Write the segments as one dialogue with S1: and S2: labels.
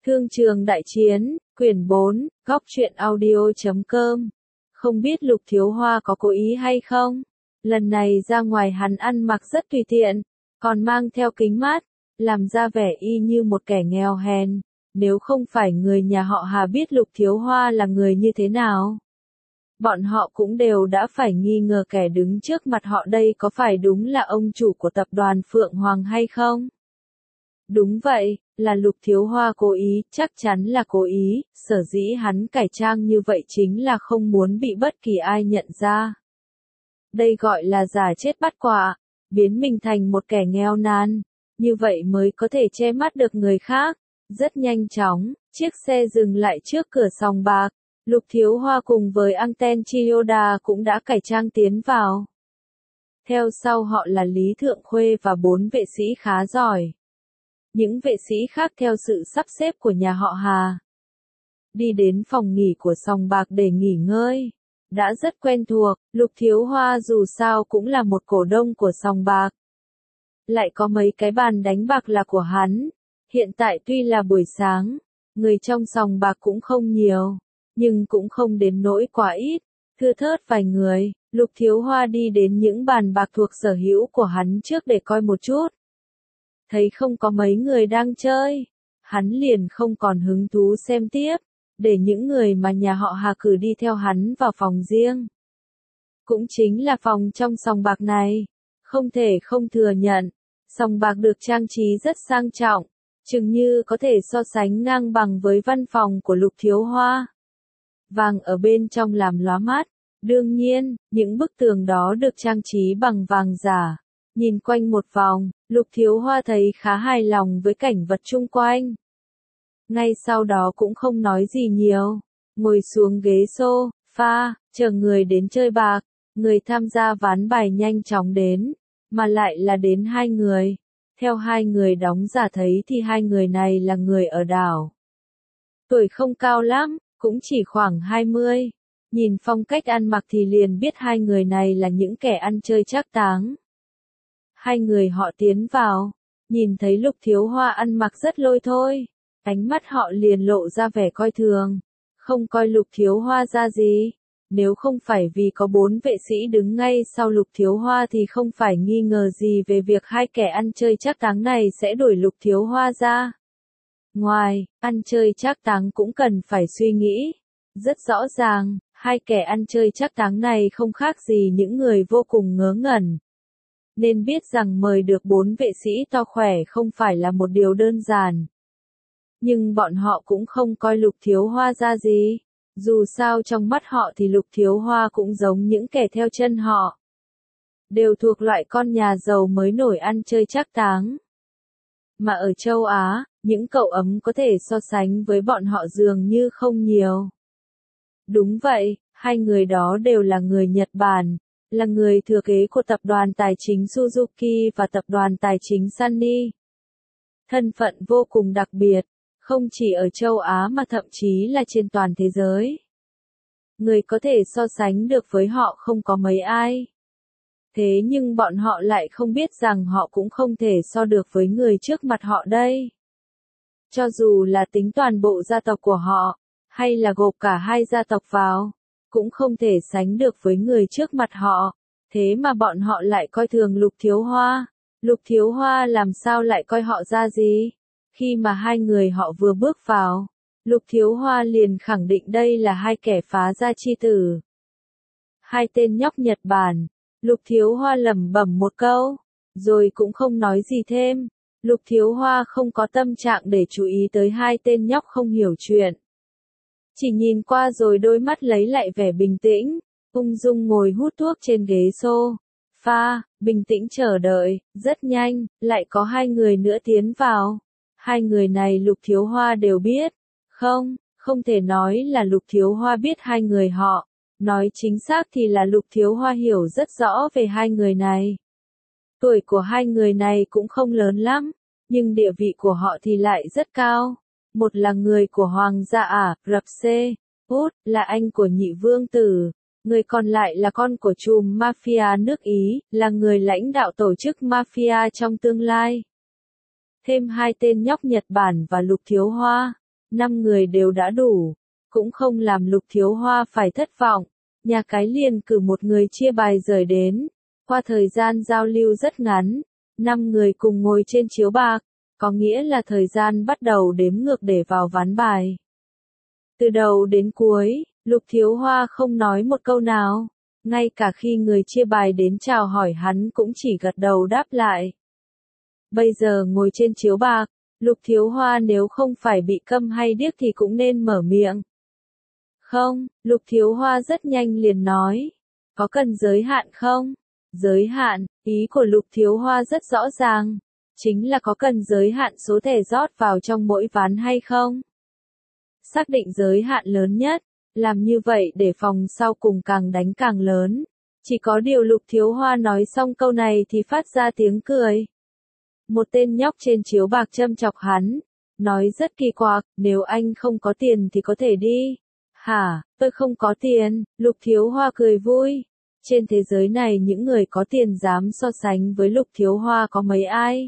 S1: Thương trường đại chiến, quyển 4, góc truyện audio.com. Không biết Lục Thiếu Hoa có cố ý hay không? Lần này ra ngoài hắn ăn mặc rất tùy tiện, còn mang theo kính mát, làm ra vẻ y như một kẻ nghèo hèn. Nếu không phải người nhà họ Hà biết Lục Thiếu Hoa là người như thế nào, bọn họ cũng đều đã phải nghi ngờ kẻ đứng trước mặt họ đây có phải đúng là ông chủ của tập đoàn Phượng Hoàng hay không? Đúng vậy, là Lục Thiếu Hoa cố ý, chắc chắn là cố ý, sở dĩ hắn cải trang như vậy chính là không muốn bị bất kỳ ai nhận ra. Đây gọi là giả chết bắt quạ, biến mình thành một kẻ nghèo nàn, như vậy mới có thể che mắt được người khác. Rất nhanh chóng, chiếc xe dừng lại trước cửa sòng bạc, Lục Thiếu Hoa cùng với Anten Chiyoda cũng đã cải trang tiến vào. Theo sau họ là Lý Thượng Khuê và 4 vệ sĩ khá giỏi. Những vệ sĩ khác theo sự sắp xếp của nhà họ Hà đi đến phòng nghỉ của sòng bạc để nghỉ ngơi. Đã rất quen thuộc, Lục Thiếu Hoa dù sao cũng là một cổ đông của sòng bạc. Lại có mấy cái bàn đánh bạc là của hắn. Hiện tại tuy là buổi sáng, người trong sòng bạc cũng không nhiều, nhưng cũng không đến nỗi quá ít, thưa thớt vài người. Lục Thiếu Hoa đi đến những bàn bạc thuộc sở hữu của hắn trước để coi một chút. Thấy không có mấy người đang chơi, hắn liền không còn hứng thú xem tiếp, để những người mà nhà họ Hà cử đi theo hắn vào phòng riêng. Cũng chính là phòng trong sòng bạc này, không thể không thừa nhận, sòng bạc được trang trí rất sang trọng, chừng như có thể so sánh ngang bằng với văn phòng của Lục Thiếu Hoa. Vàng ở bên trong làm lóa mắt, đương nhiên, những bức tường đó được trang trí bằng vàng giả. Nhìn quanh một vòng, Lục Thiếu Hoa thấy khá hài lòng với cảnh vật chung quanh. Ngay sau đó cũng không nói gì nhiều, ngồi xuống ghế sofa, chờ người đến chơi bạc. Người tham gia ván bài nhanh chóng đến, mà lại là đến 2 người. Theo 2 người đóng giả thấy thì 2 người này là người ở đảo. Tuổi không cao lắm, cũng chỉ khoảng 20. Nhìn phong cách ăn mặc thì liền biết 2 người này là những kẻ ăn chơi trác táng. 2 người họ tiến vào, nhìn thấy Lục Thiếu Hoa ăn mặc rất lôi thôi, ánh mắt họ liền lộ ra vẻ coi thường, không coi Lục Thiếu Hoa ra gì. Nếu không phải vì có 4 vệ sĩ đứng ngay sau Lục Thiếu Hoa thì không phải nghi ngờ gì về việc 2 kẻ ăn chơi trác táng này sẽ đuổi Lục Thiếu Hoa ra. Ngoài, ăn chơi trác táng cũng cần phải suy nghĩ. Rất rõ ràng, 2 kẻ ăn chơi trác táng này không khác gì những người vô cùng ngớ ngẩn. Nên biết rằng mời được 4 vệ sĩ to khỏe không phải là một điều đơn giản. Nhưng bọn họ cũng không coi Lục Thiếu Hoa ra gì. Dù sao trong mắt họ thì Lục Thiếu Hoa cũng giống những kẻ theo chân họ. Đều thuộc loại con nhà giàu mới nổi ăn chơi trác táng. Mà ở châu Á, những cậu ấm có thể so sánh với bọn họ dường như không nhiều. Đúng vậy, 2 người đó đều là người Nhật Bản, là người thừa kế của tập đoàn tài chính Suzuki và tập đoàn tài chính Sunny. Thân phận vô cùng đặc biệt, không chỉ ở châu Á mà thậm chí là trên toàn thế giới. Người có thể so sánh được với họ không có mấy ai. Thế nhưng bọn họ lại không biết rằng họ cũng không thể so được với người trước mặt họ đây. Cho dù là tính toàn bộ gia tộc của họ, hay là gộp cả 2 gia tộc vào, cũng không thể sánh được với người trước mặt họ. Thế mà bọn họ lại coi thường Lục Thiếu Hoa. Lục Thiếu Hoa làm sao lại coi họ ra gì? Khi mà 2 người họ vừa bước vào, Lục Thiếu Hoa liền khẳng định đây là 2 kẻ phá gia chi tử. 2 tên nhóc Nhật Bản. Lục Thiếu Hoa lẩm bẩm một câu, rồi cũng không nói gì thêm. Lục Thiếu Hoa không có tâm trạng để chú ý tới 2 tên nhóc không hiểu chuyện. Chỉ nhìn qua rồi đôi mắt lấy lại vẻ bình tĩnh, ung dung ngồi hút thuốc trên ghế sofa, bình tĩnh chờ đợi. Rất nhanh, lại có 2 người nữa tiến vào. 2 người này Lục Thiếu Hoa đều biết. Không thể nói là Lục Thiếu Hoa biết 2 người họ. Nói chính xác thì là Lục Thiếu Hoa hiểu rất rõ về 2 người này. Tuổi của 2 người này cũng không lớn lắm, nhưng địa vị của họ thì lại rất cao. Một là người của Hoàng gia Ả Rập Xê Út, là anh của nhị vương tử. Người còn lại là con của trùm mafia nước Ý, là người lãnh đạo tổ chức mafia trong tương lai. Thêm 2 tên nhóc Nhật Bản và Lục Thiếu Hoa. 5 người đều đã đủ, cũng không làm Lục Thiếu Hoa phải thất vọng. Nhà cái liền cử một người chia bài rời đến. Qua thời gian giao lưu rất ngắn, 5 người cùng ngồi trên chiếu bạc, có nghĩa là thời gian bắt đầu đếm ngược để vào ván bài. Từ đầu đến cuối, Lục Thiếu Hoa không nói một câu nào, ngay cả khi người chia bài đến chào hỏi hắn cũng chỉ gật đầu đáp lại. Bây giờ ngồi trên chiếu bạc, Lục Thiếu Hoa nếu không phải bị câm hay điếc thì cũng nên mở miệng. Không, Lục Thiếu Hoa rất nhanh liền nói. Có cần giới hạn không? Giới hạn, ý của Lục Thiếu Hoa rất rõ ràng. Chính là có cần giới hạn số thẻ rót vào trong mỗi ván hay không? Xác định giới hạn lớn nhất, làm như vậy để phòng sau cùng càng đánh càng lớn. Chỉ có điều Lục Thiếu Hoa nói xong câu này thì phát ra tiếng cười. Một tên nhóc trên chiếu bạc châm chọc hắn, nói rất kỳ quặc, nếu anh không có tiền thì có thể đi. Hả, tôi không có tiền, Lục Thiếu Hoa cười vui. Trên thế giới này những người có tiền dám so sánh với Lục Thiếu Hoa có mấy ai?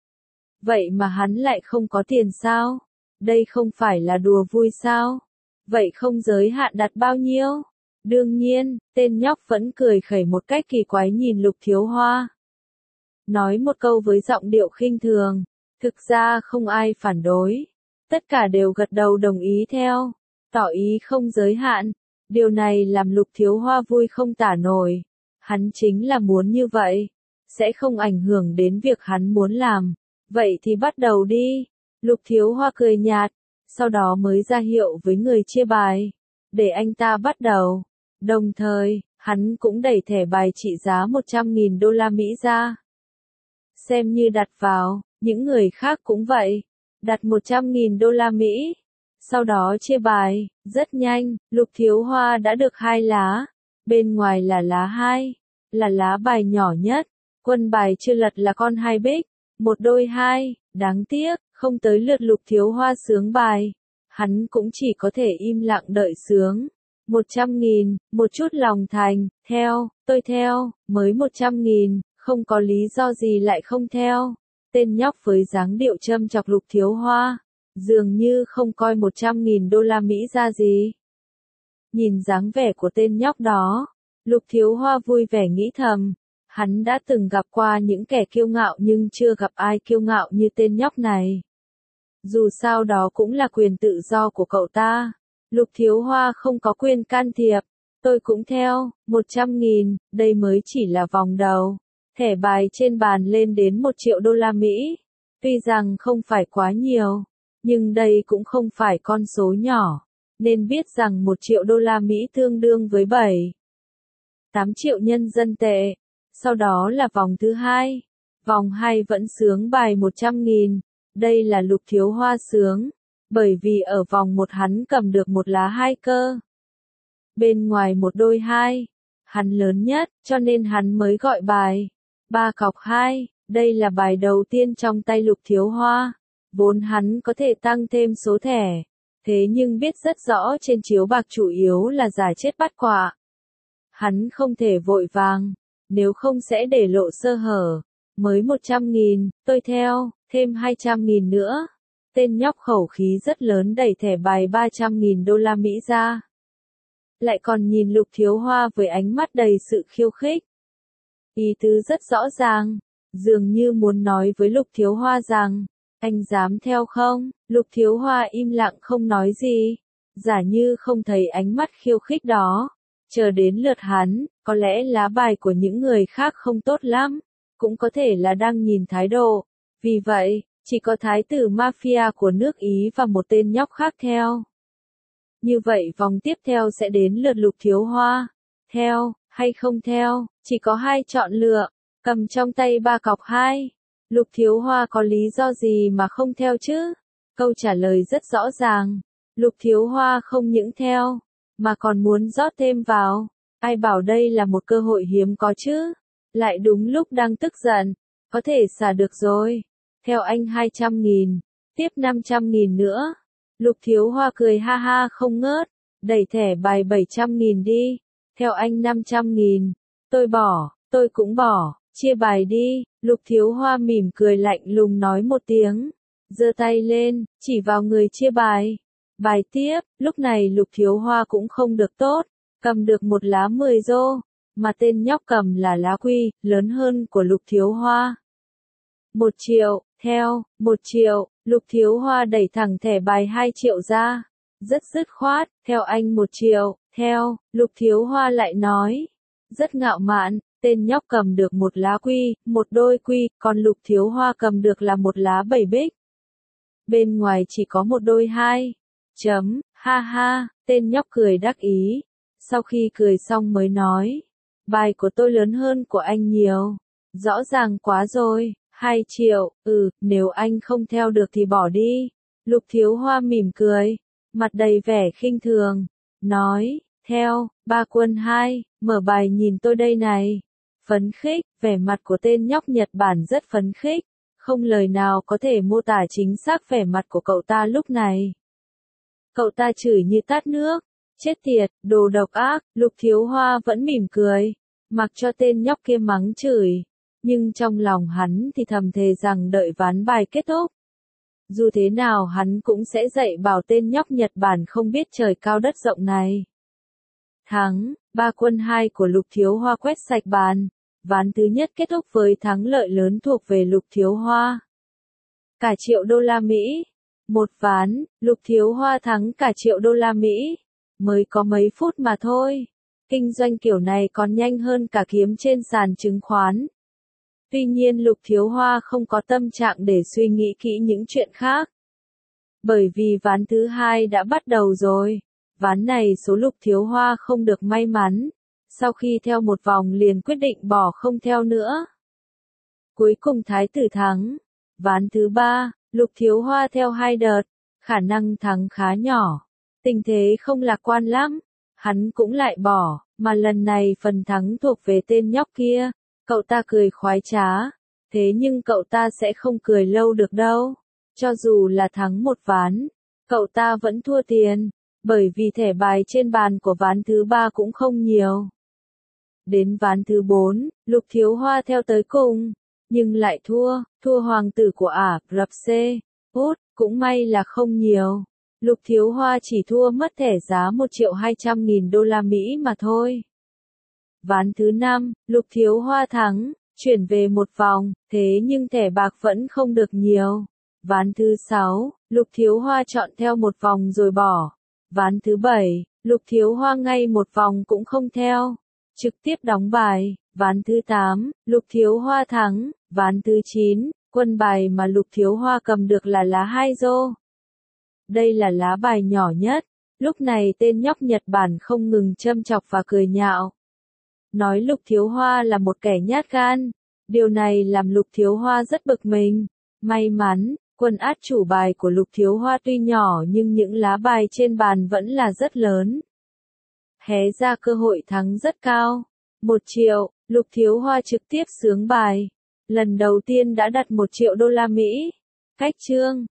S1: Vậy mà hắn lại không có tiền sao? Đây không phải là đùa vui sao? Vậy không giới hạn đặt bao nhiêu? Đương nhiên, tên nhóc vẫn cười khẩy một cách kỳ quái nhìn Lục Thiếu Hoa. Nói một câu với giọng điệu khinh thường, thực ra không ai phản đối. Tất cả đều gật đầu đồng ý theo, tỏ ý không giới hạn. Điều này làm Lục Thiếu Hoa vui không tả nổi. Hắn chính là muốn như vậy, sẽ không ảnh hưởng đến việc hắn muốn làm. Vậy thì bắt đầu đi. Lục Thiếu Hoa cười nhạt, sau đó mới ra hiệu với người chia bài, để anh ta bắt đầu. Đồng thời, hắn cũng đẩy thẻ bài trị giá 100.000 đô la Mỹ ra. Xem như đặt vào, những người khác cũng vậy. Đặt 100.000 đô la Mỹ. Sau đó chia bài, rất nhanh, Lục Thiếu Hoa đã được 2 lá. Bên ngoài là lá 2, là lá bài nhỏ nhất. Quân bài chưa lật là con 2 bích, một đôi 2, đáng tiếc, không tới lượt Lục Thiếu Hoa sướng bài. Hắn cũng chỉ có thể im lặng đợi sướng. 100.000, một chút lòng thành, theo, tôi theo, mới 100.000, không có lý do gì lại không theo. Tên nhóc với dáng điệu châm chọc Lục Thiếu Hoa, dường như không coi 100.000 đô la Mỹ ra gì. Nhìn dáng vẻ của tên nhóc đó, Lục Thiếu Hoa vui vẻ nghĩ thầm, hắn đã từng gặp qua những kẻ kiêu ngạo nhưng chưa gặp ai kiêu ngạo như tên nhóc này. Dù sao đó cũng là quyền tự do của cậu ta. Lục Thiếu Hoa không có quyền can thiệp. Tôi cũng theo, 100.000, đây mới chỉ là vòng đầu. Thẻ bài trên bàn lên đến 1 triệu đô la Mỹ. Tuy rằng không phải quá nhiều, nhưng đây cũng không phải con số nhỏ. Nên biết rằng 1 triệu đô la Mỹ tương đương với 8 triệu nhân dân tệ. Sau đó là vòng thứ 2. Vòng 2 vẫn sướng bài 100.000. Đây là Lục Thiếu Hoa sướng. Bởi vì ở vòng 1 hắn cầm được một lá 2 cơ. Bên ngoài một đôi 2. Hắn lớn nhất, cho nên hắn mới gọi bài 3 cọc 2. Đây là bài đầu tiên trong tay Lục Thiếu Hoa. Vốn hắn có thể tăng thêm số thẻ. Thế nhưng biết rất rõ trên chiếu bạc chủ yếu là giải chết bắt quạ. Hắn không thể vội vàng, nếu không sẽ để lộ sơ hở. Mới 100.000, tôi theo, thêm 200.000 nữa. Tên nhóc khẩu khí rất lớn đẩy thẻ bài 300.000 đô la Mỹ ra. Lại còn nhìn Lục Thiếu Hoa với ánh mắt đầy sự khiêu khích. Ý tứ rất rõ ràng, dường như muốn nói với Lục Thiếu Hoa rằng, anh dám theo không? Lục Thiếu Hoa im lặng không nói gì, giả như không thấy ánh mắt khiêu khích đó. Chờ đến lượt hắn, có lẽ lá bài của những người khác không tốt lắm, cũng có thể là đang nhìn thái độ. Vì vậy, chỉ có thái tử mafia của nước Ý và một tên nhóc khác theo. Như vậy vòng tiếp theo sẽ đến lượt Lục Thiếu Hoa. Theo, hay không theo, chỉ có 2 chọn lựa, cầm trong tay 3 cọc 2. Lục Thiếu Hoa có lý do gì mà không theo chứ? Câu trả lời rất rõ ràng. Lục Thiếu Hoa không những theo, mà còn muốn rót thêm vào. Ai bảo đây là một cơ hội hiếm có chứ? Lại đúng lúc đang tức giận, có thể xả được rồi. Theo anh 200.000, tiếp 500.000 nữa. Lục Thiếu Hoa cười ha ha không ngớt, đẩy thẻ bài 700.000 đi. Theo anh 500.000, tôi bỏ, tôi cũng bỏ, chia bài đi. Lục Thiếu Hoa mỉm cười lạnh lùng nói một tiếng, giơ tay lên, chỉ vào người chia bài. Bài tiếp, lúc này Lục Thiếu Hoa cũng không được tốt, cầm được một lá 10 đô, mà tên nhóc cầm là lá quy, lớn hơn của Lục Thiếu Hoa. 1 triệu, theo, 1 triệu, Lục Thiếu Hoa đẩy thẳng thẻ bài 2 triệu ra. Rất dứt khoát, theo anh 1 triệu, theo, Lục Thiếu Hoa lại nói. Rất ngạo mạn, tên nhóc cầm được một lá quy, một đôi quy, còn Lục Thiếu Hoa cầm được là một lá 7 bích. Bên ngoài chỉ có một đôi 2. Chấm, ha ha, tên nhóc cười đắc ý. Sau khi cười xong mới nói. Bài của tôi lớn hơn của anh nhiều. Rõ ràng quá rồi, 2 triệu, nếu anh không theo được thì bỏ đi. Lục Thiếu Hoa mỉm cười, mặt đầy vẻ khinh thường, nói, theo, 3 quân 2, mở bài nhìn tôi đây này. Phấn khích, vẻ mặt của tên nhóc Nhật Bản rất phấn khích, không lời nào có thể mô tả chính xác vẻ mặt của cậu ta lúc này. Cậu ta chửi như tát nước, chết tiệt, đồ độc ác, Lục Thiếu Hoa vẫn mỉm cười, mặc cho tên nhóc kia mắng chửi, nhưng trong lòng hắn thì thầm thề rằng đợi ván bài kết thúc. Dù thế nào hắn cũng sẽ dạy bảo tên nhóc Nhật Bản không biết trời cao đất rộng này. Thắng, 3 quân 2 của Lục Thiếu Hoa quét sạch bàn, ván thứ nhất kết thúc với thắng lợi lớn thuộc về Lục Thiếu Hoa. Cả triệu đô la Mỹ. Một ván, Lục Thiếu Hoa thắng cả triệu đô la Mỹ. Mới có mấy phút mà thôi. Kinh doanh kiểu này còn nhanh hơn cả kiếm trên sàn chứng khoán. Tuy nhiên Lục Thiếu Hoa không có tâm trạng để suy nghĩ kỹ những chuyện khác. Bởi vì ván thứ 2 đã bắt đầu rồi. Ván này số Lục Thiếu Hoa không được may mắn. Sau khi theo một vòng liền quyết định bỏ không theo nữa. Cuối cùng Thái tử thắng. Ván thứ 3, Lục Thiếu Hoa theo 2 đợt. Khả năng thắng khá nhỏ. Tình thế không lạc quan lắm. Hắn cũng lại bỏ, mà lần này phần thắng thuộc về tên nhóc kia. Cậu ta cười khoái trá. Thế nhưng cậu ta sẽ không cười lâu được đâu. Cho dù là thắng một ván, cậu ta vẫn thua tiền. Bởi vì thẻ bài trên bàn của ván thứ 3 cũng không nhiều. Đến ván thứ 4, Lục Thiếu Hoa theo tới cùng. Nhưng lại thua hoàng tử của Ả Rập Xê Út, cũng may là không nhiều. Lục Thiếu Hoa chỉ thua mất thẻ giá 1.200.000 đô la Mỹ mà thôi. Ván thứ 5, Lục Thiếu Hoa thắng, chuyển về một vòng, thế nhưng thẻ bạc vẫn không được nhiều. Ván thứ 6, Lục Thiếu Hoa chọn theo một vòng rồi bỏ. Ván thứ 7, Lục Thiếu Hoa ngay một vòng cũng không theo. Trực tiếp đóng bài. Ván thứ 8, Lục Thiếu Hoa thắng. Ván thứ 9, quân bài mà Lục Thiếu Hoa cầm được là lá 2 đô. Đây là lá bài nhỏ nhất. Lúc này tên nhóc Nhật Bản không ngừng châm chọc và cười nhạo. Nói Lục Thiếu Hoa là một kẻ nhát gan. Điều này làm Lục Thiếu Hoa rất bực mình. May mắn, quân át chủ bài của Lục Thiếu Hoa tuy nhỏ nhưng những lá bài trên bàn vẫn là rất lớn. Hé ra cơ hội thắng rất cao. 1 triệu, Lục Thiếu Hoa trực tiếp sướng bài. Lần đầu tiên đã đặt 1 triệu đô la Mỹ. Cách chương